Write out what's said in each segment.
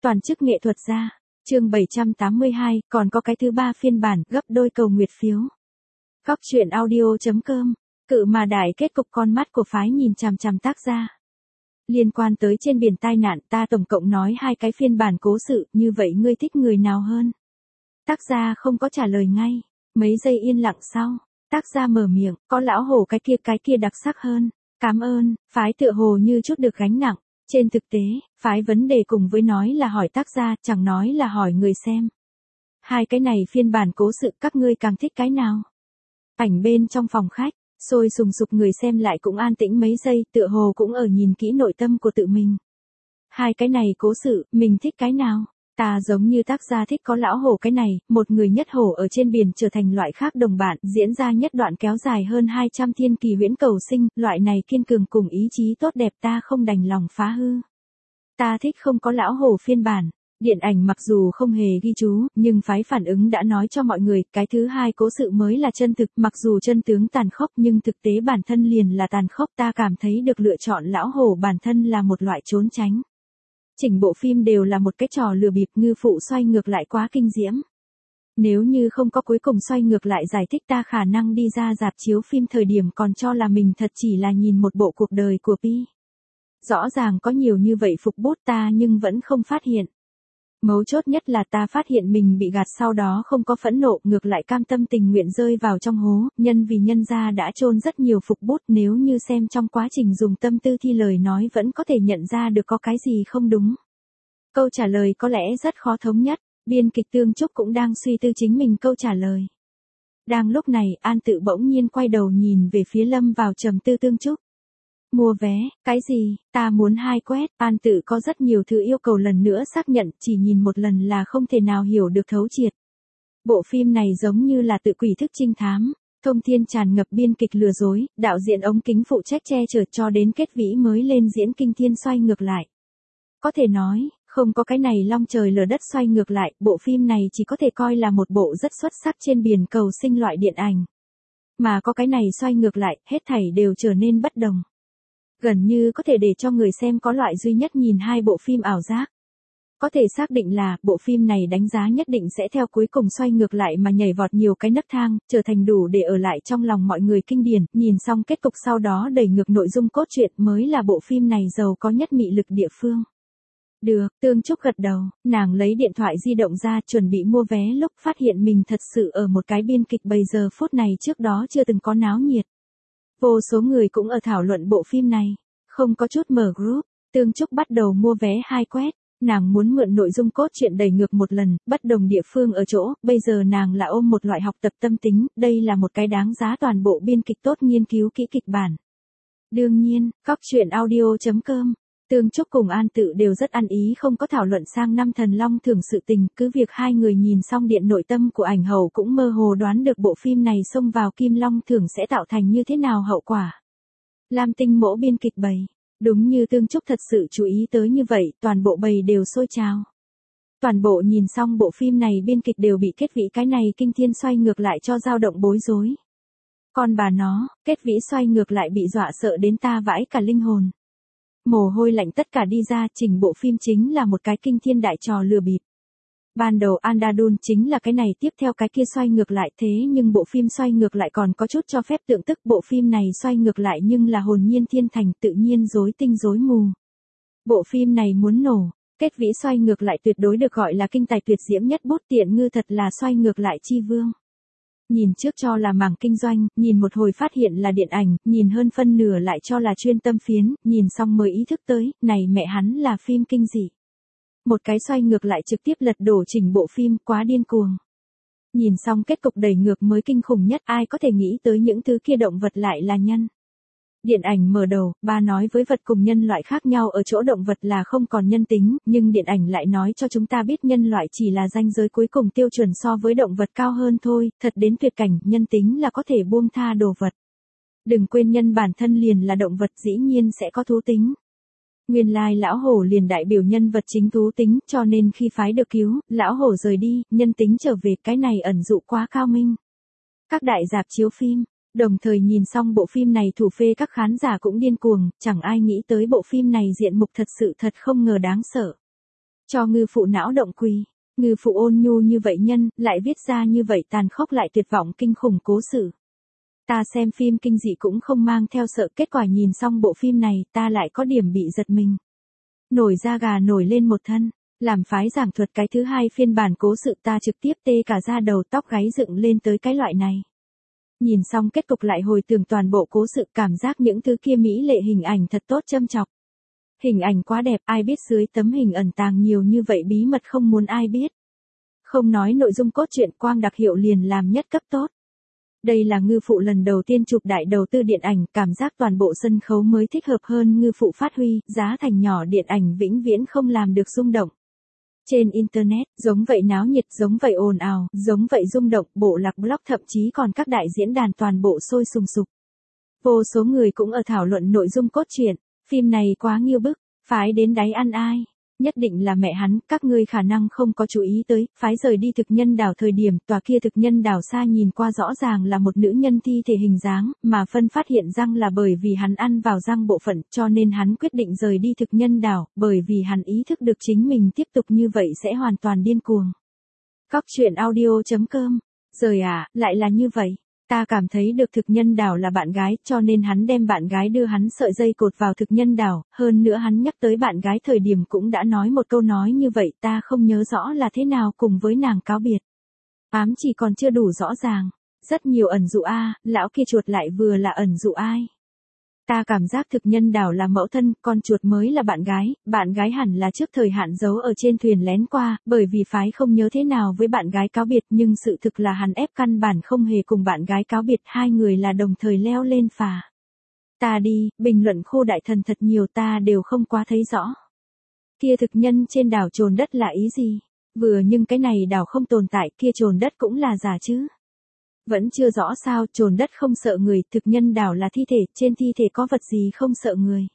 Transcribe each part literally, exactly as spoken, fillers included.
Toàn chức nghệ thuật gia. Chương bảy trăm tám mươi hai, còn có cái thứ ba phiên bản, gấp đôi cầu nguyệt phiếu. Góc truyện audio chấm com. Cự mà đại kết cục con mắt của phái nhìn chằm chằm tác gia. Liên quan tới trên biển tai nạn, ta tổng cộng nói hai cái phiên bản cố sự, như vậy ngươi thích người nào hơn? Tác gia không có trả lời ngay. Mấy giây yên lặng sau, tác gia mở miệng, có lão hổ cái kia cái kia đặc sắc hơn. Cảm ơn, phái tựa hồ như chút được gánh nặng. Trên thực tế, phái vấn đề cùng với nói là hỏi tác gia, chẳng nói là hỏi người xem. Hai cái này phiên bản cố sự các ngươi càng thích cái nào? Ảnh bên trong phòng khách, sôi sùng sục người xem lại cũng an tĩnh mấy giây, tựa hồ cũng ở nhìn kỹ nội tâm của tự mình. Hai cái này cố sự, mình thích cái nào? Ta giống như tác gia thích có lão hổ cái này, một người nhất hổ ở trên biển trở thành loại khác đồng bạn, diễn ra nhất đoạn kéo dài hơn hai trăm thiên kỳ huyễn cầu sinh, loại này kiên cường cùng ý chí tốt đẹp ta không đành lòng phá hư. Ta thích không có lão hổ phiên bản. Điện ảnh mặc dù không hề ghi chú, nhưng phái phản ứng đã nói cho mọi người, cái thứ hai cố sự mới là chân thực, mặc dù chân tướng tàn khốc nhưng thực tế bản thân liền là tàn khốc, ta cảm thấy được lựa chọn lão hổ bản thân là một loại trốn tránh. Chỉnh bộ phim đều là một cái trò lừa bịp, ngư phụ xoay ngược lại quá kinh diễm. Nếu như không có cuối cùng xoay ngược lại giải thích, ta khả năng đi ra rạp chiếu phim thời điểm còn cho là mình thật chỉ là nhìn một bộ cuộc đời của Pi. Rõ ràng có nhiều như vậy phục bút ta nhưng vẫn không phát hiện. Mấu chốt nhất là ta phát hiện mình bị gạt, sau đó không có phẫn nộ, ngược lại cam tâm tình nguyện rơi vào trong hố, nhân vì nhân gia đã chôn rất nhiều phục bút, nếu như xem trong quá trình dùng tâm tư thi lời nói vẫn có thể nhận ra được có cái gì không đúng. Câu trả lời có lẽ rất khó thống nhất, biên kịch Tương Trúc cũng đang suy tư chính mình câu trả lời. Đang lúc này, An Tự bỗng nhiên quay đầu nhìn về phía lâm vào trầm tư Tương Trúc. Mua vé, cái gì, ta muốn hai quét, An Tự có rất nhiều thứ yêu cầu lần nữa xác nhận, chỉ nhìn một lần là không thể nào hiểu được thấu triệt. Bộ phim này giống như là tự quỷ thức trinh thám, thông thiên tràn ngập biên kịch lừa dối, đạo diễn ống kính phụ trách che chở cho đến kết vĩ mới lên diễn kinh thiên xoay ngược lại. Có thể nói, không có cái này long trời lở đất xoay ngược lại, bộ phim này chỉ có thể coi là một bộ rất xuất sắc trên biển cầu sinh loại điện ảnh. Mà có cái này xoay ngược lại, hết thảy đều trở nên bất đồng. Gần như có thể để cho người xem có loại duy nhất nhìn hai bộ phim ảo giác. Có thể xác định là, bộ phim này đánh giá nhất định sẽ theo cuối cùng xoay ngược lại mà nhảy vọt nhiều cái nấc thang, trở thành đủ để ở lại trong lòng mọi người kinh điển, nhìn xong kết cục sau đó đẩy ngược nội dung cốt truyện mới là bộ phim này giàu có nhất mị lực địa phương. Được, Tương Trúc gật đầu, nàng lấy điện thoại di động ra chuẩn bị mua vé lúc phát hiện mình thật sự ở một cái biên kịch bây giờ phút này trước đó chưa từng có náo nhiệt. Vô số người cũng ở thảo luận bộ phim này, không có chút mở group, Tương Trúc bắt đầu mua vé hai quét, nàng muốn mượn nội dung cốt truyện đẩy ngược một lần, bất đồng địa phương ở chỗ, bây giờ nàng là ôm một loại học tập tâm tính, đây là một cái đáng giá toàn bộ biên kịch tốt nghiên cứu kỹ kịch bản. Đương nhiên, góc truyện audio chấm com. Tương Trúc cùng An Tự đều rất ăn ý không có thảo luận sang năm thần long thưởng sự tình, cứ việc hai người nhìn xong điện nội tâm của ảnh hậu cũng mơ hồ đoán được bộ phim này xông vào kim long thưởng sẽ tạo thành như thế nào hậu quả. Lam Tinh mỗ biên kịch bầy, đúng như Tương Trúc thật sự chú ý tới như vậy, toàn bộ bầy đều sôi trào. Toàn bộ nhìn xong bộ phim này biên kịch đều bị kết vĩ cái này kinh thiên xoay ngược lại cho dao động bối rối. Con bà nó, kết vĩ xoay ngược lại bị dọa sợ đến ta vãi cả linh hồn. Mồ hôi lạnh tất cả đi ra, chỉnh bộ phim chính là một cái kinh thiên đại trò lừa bịp. Ban đầu Andadun chính là cái này tiếp theo cái kia xoay ngược lại, thế nhưng bộ phim xoay ngược lại còn có chút cho phép tượng tức, bộ phim này xoay ngược lại nhưng là hồn nhiên thiên thành, tự nhiên rối tinh rối mù. Bộ phim này muốn nổ, kết vĩ xoay ngược lại tuyệt đối được gọi là kinh tài tuyệt diễm nhất bút, tiện ngư thật là xoay ngược lại chi vương. Nhìn trước cho là mảng kinh doanh, nhìn một hồi phát hiện là điện ảnh, nhìn hơn phân nửa lại cho là chuyên tâm phiến, nhìn xong mới ý thức tới, này mẹ hắn là phim kinh dị. Một cái xoay ngược lại trực tiếp lật đổ chỉnh bộ phim, quá điên cuồng. Nhìn xong kết cục đẩy ngược mới kinh khủng nhất, ai có thể nghĩ tới những thứ kia động vật lại là nhân. Điện ảnh mở đầu, ba nói với vật cùng nhân loại khác nhau ở chỗ động vật là không còn nhân tính, nhưng điện ảnh lại nói cho chúng ta biết nhân loại chỉ là ranh giới cuối cùng tiêu chuẩn so với động vật cao hơn thôi, thật đến tuyệt cảnh, nhân tính là có thể buông tha đồ vật. Đừng quên nhân bản thân liền là động vật, dĩ nhiên sẽ có thú tính. Nguyên lai lão hổ liền đại biểu nhân vật chính thú tính, cho nên khi phái được cứu, lão hổ rời đi, nhân tính trở về, cái này ẩn dụ quá cao minh. Các đại rạp chiếu phim, đồng thời nhìn xong bộ phim này thủ phê các khán giả cũng điên cuồng, chẳng ai nghĩ tới bộ phim này diện mục thật sự thật không ngờ đáng sợ. Cho ngư phụ não động quỳ. Ngư phụ ôn nhu như vậy nhân, lại viết ra như vậy tàn khốc lại tuyệt vọng kinh khủng cố sự. Ta xem phim kinh dị cũng không mang theo sợ, kết quả nhìn xong bộ phim này, ta lại có điểm bị giật mình. Nổi da gà nổi lên một thân, làm phái giảng thuật cái thứ hai phiên bản cố sự ta trực tiếp tê cả da đầu tóc gáy dựng lên tới cái loại này. Nhìn xong kết cục lại hồi tưởng toàn bộ cố sự, cảm giác những thứ kia mỹ lệ hình ảnh thật tốt châm chọc. Hình ảnh quá đẹp, ai biết dưới tấm hình ẩn tàng nhiều như vậy bí mật không muốn ai biết. Không nói nội dung cốt truyện, quang đặc hiệu liền làm nhất cấp tốt. Đây là ngư phụ lần đầu tiên chụp đại đầu tư điện ảnh, cảm giác toàn bộ sân khấu mới thích hợp hơn ngư phụ phát huy, giá thành nhỏ điện ảnh vĩnh viễn không làm được rung động. Trên Internet, giống vậy náo nhiệt, giống vậy ồn ào, giống vậy rung động, bộ lạc blog thậm chí còn các đại diễn đàn toàn bộ sôi sùng sục. Vô số người cũng ở thảo luận nội dung cốt truyện, phim này quá nghiêu bức, phái đến đáy ăn ai. Nhất định là mẹ hắn, các ngươi khả năng không có chú ý tới, phái rời đi thực nhân đảo thời điểm, tòa kia thực nhân đảo xa nhìn qua rõ ràng là một nữ nhân thi thể hình dáng, mà phân phát hiện răng là bởi vì hắn ăn vào răng bộ phận, cho nên hắn quyết định rời đi thực nhân đảo, bởi vì hắn ý thức được chính mình tiếp tục như vậy sẽ hoàn toàn điên cuồng. Cóc truyện audio chấm com. Rời à, lại là như vậy. Ta cảm thấy được thực nhân đảo là bạn gái, cho nên hắn đem bạn gái đưa hắn sợi dây cột vào thực nhân đảo, hơn nữa hắn nhắc tới bạn gái thời điểm cũng đã nói một câu nói như vậy, ta không nhớ rõ là thế nào cùng với nàng cáo biệt. Ám chỉ còn chưa đủ rõ ràng, rất nhiều ẩn dụ a, lão kia chuột lại vừa là ẩn dụ ai. Ta cảm giác thực nhân đảo là mẫu thân, con chuột mới là bạn gái, bạn gái hẳn là trước thời hạn giấu ở trên thuyền lén qua, bởi vì phái không nhớ thế nào với bạn gái cáo biệt, nhưng sự thực là hắn ép căn bản không hề cùng bạn gái cáo biệt, hai người là đồng thời leo lên phà. Ta đi, bình luận khô đại thần thật nhiều ta đều không quá thấy rõ. Kia thực nhân trên đảo chồn đất là ý gì? Vừa nhưng cái này đảo không tồn tại, kia chồn đất cũng là giả chứ. Vẫn chưa rõ sao, chồn đất không sợ người, thực nhân đảo là thi thể, trên thi thể có vật gì không sợ người.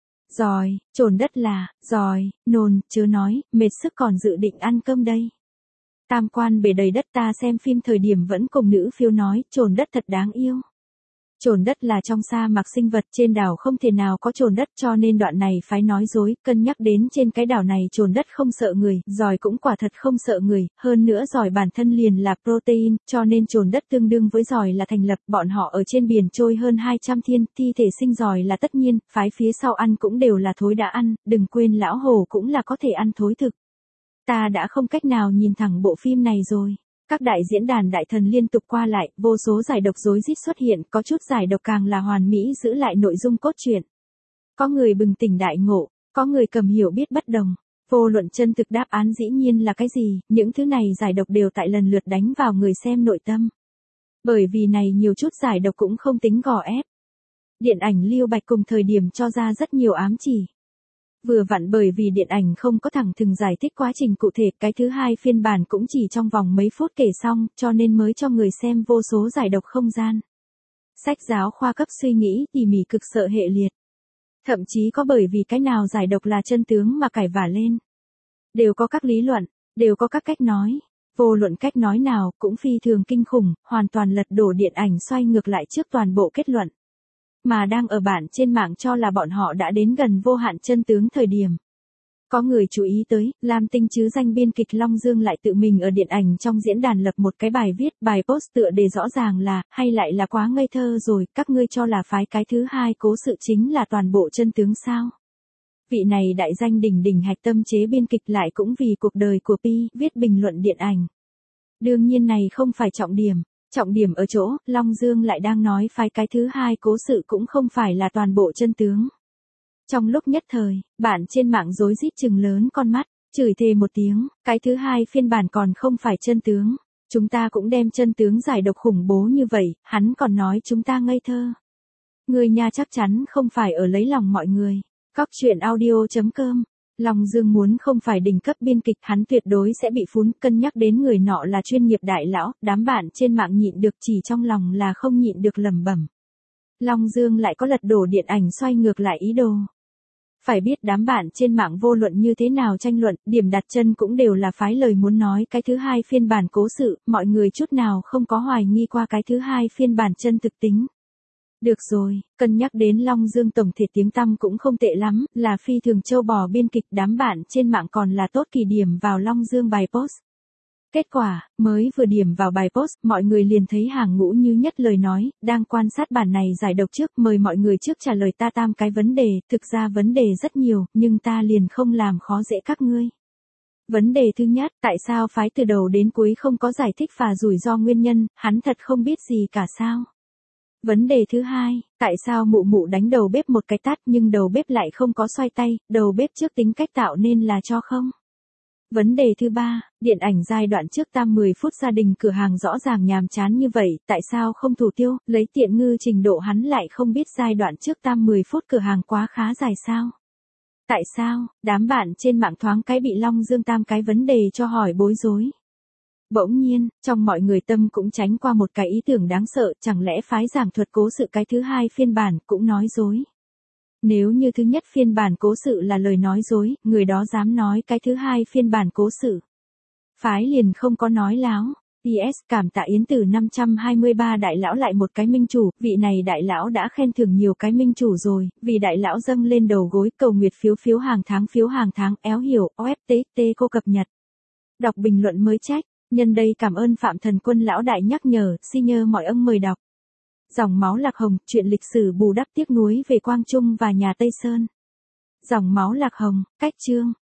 Rồi, chồn đất là, rồi, nồn, chớ nói, mệt sức còn dự định ăn cơm đây. Tam quan bể đầy đất, ta xem phim thời điểm vẫn cùng nữ phiêu nói, chồn đất thật đáng yêu. Chồn đất là trong sa mạc sinh vật, trên đảo không thể nào có chồn đất, cho nên đoạn này phải nói dối, cân nhắc đến trên cái đảo này chồn đất không sợ người, giỏi cũng quả thật không sợ người, hơn nữa giỏi bản thân liền là protein, cho nên chồn đất tương đương với giỏi là thành lập, bọn họ ở trên biển trôi hơn hai trăm thiên, thi thể sinh giỏi là tất nhiên, phái phía sau ăn cũng đều là thối đã ăn, đừng quên lão hồ cũng là có thể ăn thối thực. Ta đã không cách nào nhìn thẳng bộ phim này rồi. Các đại diễn đàn đại thần liên tục qua lại, vô số giải độc rối rít xuất hiện, có chút giải độc càng là hoàn mỹ giữ lại nội dung cốt truyện. Có người bừng tỉnh đại ngộ, có người cầm hiểu biết bất đồng. Vô luận chân thực đáp án dĩ nhiên là cái gì, những thứ này giải độc đều tại lần lượt đánh vào người xem nội tâm. Bởi vì này nhiều chút giải độc cũng không tính gò ép. Điện ảnh Lưu Bạch cùng thời điểm cho ra rất nhiều ám chỉ. Vừa vặn bởi vì điện ảnh không có thẳng thừng giải thích quá trình cụ thể, cái thứ hai phiên bản cũng chỉ trong vòng mấy phút kể xong, cho nên mới cho người xem vô số giải độc không gian. Sách giáo khoa cấp suy nghĩ tỉ mỉ cực sợ hệ liệt. Thậm chí có bởi vì cái nào giải độc là chân tướng mà cải vả lên. Đều có các lý luận, đều có các cách nói. Vô luận cách nói nào cũng phi thường kinh khủng, hoàn toàn lật đổ điện ảnh xoay ngược lại trước toàn bộ kết luận. Mà đang ở bản trên mạng cho là bọn họ đã đến gần vô hạn chân tướng thời điểm. Có người chú ý tới, Lam Tinh chứ danh biên kịch Long Dương lại tự mình ở điện ảnh trong diễn đàn lập một cái bài viết, bài post tựa đề rõ ràng là, hay lại là quá ngây thơ rồi, các ngươi cho là phái cái thứ hai cố sự chính là toàn bộ chân tướng sao. Vị này đại danh đỉnh đỉnh hạch tâm chế biên kịch lại cũng vì cuộc đời của Pi, viết bình luận điện ảnh. Đương nhiên này không phải trọng điểm. Trọng điểm ở chỗ, Long Dương lại đang nói phái cái thứ hai cố sự cũng không phải là toàn bộ chân tướng. Trong lúc nhất thời, bạn trên mạng rối rít trừng lớn con mắt, chửi thề một tiếng, cái thứ hai phiên bản còn không phải chân tướng. Chúng ta cũng đem chân tướng giải độc khủng bố như vậy, hắn còn nói chúng ta ngây thơ. Người nhà chắc chắn không phải ở lấy lòng mọi người. Cóc truyện audio chấm com. Long Dương muốn không phải đỉnh cấp biên kịch, hắn tuyệt đối sẽ bị phún, cân nhắc đến người nọ là chuyên nghiệp đại lão, đám bạn trên mạng nhịn được chỉ trong lòng là không nhịn được lẩm bẩm. Long Dương lại có lật đổ điện ảnh xoay ngược lại ý đồ. Phải biết đám bạn trên mạng vô luận như thế nào tranh luận, điểm đặt chân cũng đều là phái lời muốn nói cái thứ hai phiên bản cố sự, mọi người chút nào không có hoài nghi qua cái thứ hai phiên bản chân thực tính. Được rồi, cân nhắc đến Long Dương tổng thể tiếng tăm cũng không tệ lắm, là phi thường châu bò biên kịch, đám bạn trên mạng còn là tốt kỳ điểm vào Long Dương bài post. Kết quả, mới vừa điểm vào bài post, mọi người liền thấy hàng ngũ như nhất lời nói, đang quan sát bản này giải độc trước, mời mọi người trước trả lời ta tam cái vấn đề, thực ra vấn đề rất nhiều, nhưng ta liền không làm khó dễ các ngươi. Vấn đề thứ nhất, tại sao phái từ đầu đến cuối không có giải thích và rủi ro nguyên nhân, hắn thật không biết gì cả sao? Vấn đề thứ hai, tại sao mụ mụ đánh đầu bếp một cái tát nhưng đầu bếp lại không có xoay tay, đầu bếp trước tính cách tạo nên là cho không? Vấn đề thứ ba, điện ảnh giai đoạn trước tam mười phút gia đình cửa hàng rõ ràng nhàm chán như vậy, tại sao không thủ tiêu, lấy tiện ngư trình độ hắn lại không biết giai đoạn trước tam mười phút cửa hàng quá khá dài sao? Tại sao, đám bạn trên mạng thoáng cái bị Long Dương tam cái vấn đề cho hỏi bối rối. Bỗng nhiên, trong mọi người tâm cũng tránh qua một cái ý tưởng đáng sợ, chẳng lẽ phái giảng thuật cố sự cái thứ hai phiên bản cũng nói dối. Nếu như thứ nhất phiên bản cố sự là lời nói dối, người đó dám nói cái thứ hai phiên bản cố sự. Phái liền không có nói láo. pê ét cảm tạ Yến Tử năm trăm hai mươi ba đại lão lại một cái minh chủ, vị này đại lão đã khen thưởng nhiều cái minh chủ rồi, vì đại lão dâng lên đầu gối cầu nguyệt phiếu phiếu hàng tháng phiếu hàng tháng éo hiểu, o ép tê tê cô cập nhật. Đọc bình luận mới trách, nhân đây cảm ơn Phạm Thần Quân lão đại nhắc nhở, xin nhờ mọi ông mời đọc. Dòng máu Lạc Hồng, chuyện lịch sử bù đắp tiếc nuối về Quang Trung và nhà Tây Sơn. Dòng máu Lạc Hồng, cách chương.